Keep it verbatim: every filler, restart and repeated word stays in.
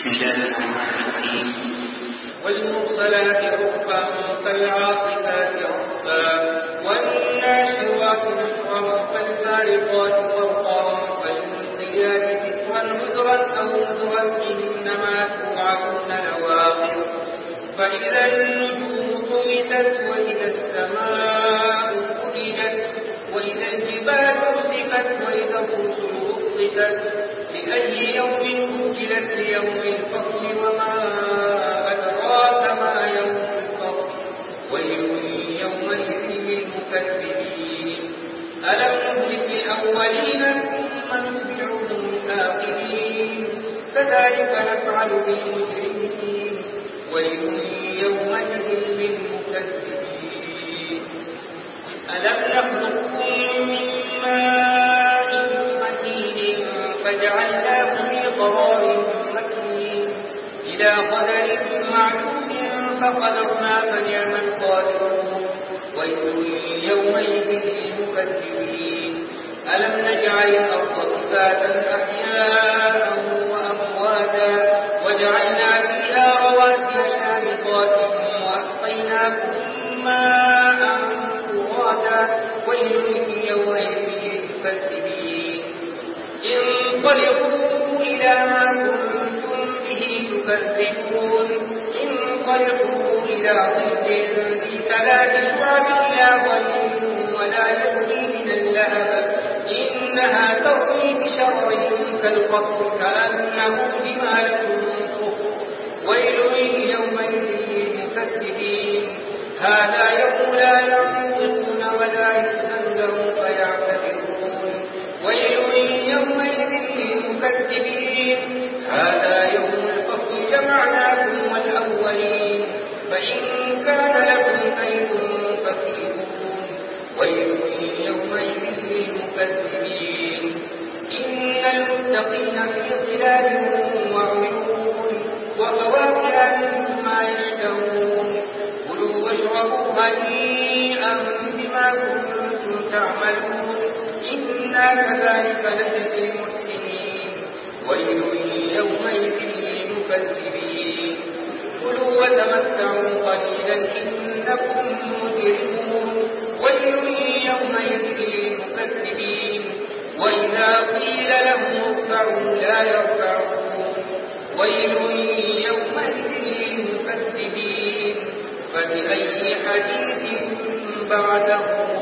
بسم الله الرحمن الرحيم. والمرسلات عرفا فالعاصفات عصفا والناشرات نشرا فالفارقات فرقا فالملقيات ذكرا عذرا أو نذرا إنما توعدون لواقع فإذا النجوم طمست وإذا السماء فرجت وإذا الجبال رسفت وإذا الرسل أقتت لأي يوم أجلت ليوم الفصل وما أدراك ما يوم الفصل ويل يومئذ للمكذبين ألم نهلك الأولين ثم نتبعهم الآخرين كذلك نفعل بالمجرمين ويل يومئذ للمكذبين ألم نخلقكم من ماء مهين فجعلناه في قرار مكين إلى قدر معلوم فقدرنا فنعم القادرون ويل يومئذ للمكذبين ألم نجعل الأرض كفاتا أحياء وأمواتا وجعلنا فيها رواسي شامخات وأسقيناكم ماء فراتا ويل يومئذ للمكذبين انطلقوا إلى ما كنتم به تكذبون انطلقوا إلى ظل ذي ثلاث شعب لا ظل ولا يغني من اللهب إنها ترمي بشر كالقصر كأنه جمالة صفر ويل يومئذ للمكذبين هذا يوم لا ينطقون ولا يؤذن لهم فيعتذرون ويل يومئذ للمكذبين هذا يوم الفصل جمعناكم والأولين فإن كان لكم كيد فكيدون ويل يومئذ للمكذبين إن المتقين في ظلال وعيون وفواكه مما يشتهون كلوا واشربوا هنيئا بما كنتم تعملون إنا كذلك نجزي المحسنين ويل يومئذ للمكذبين كلوا وتمتعوا قليلا إنكم مجرمون ويل يومئذ للمكذبين وإذا قيل لهم اركعوا لا يركعون ويل يومئذ للمكذبين فبأي حديث بعده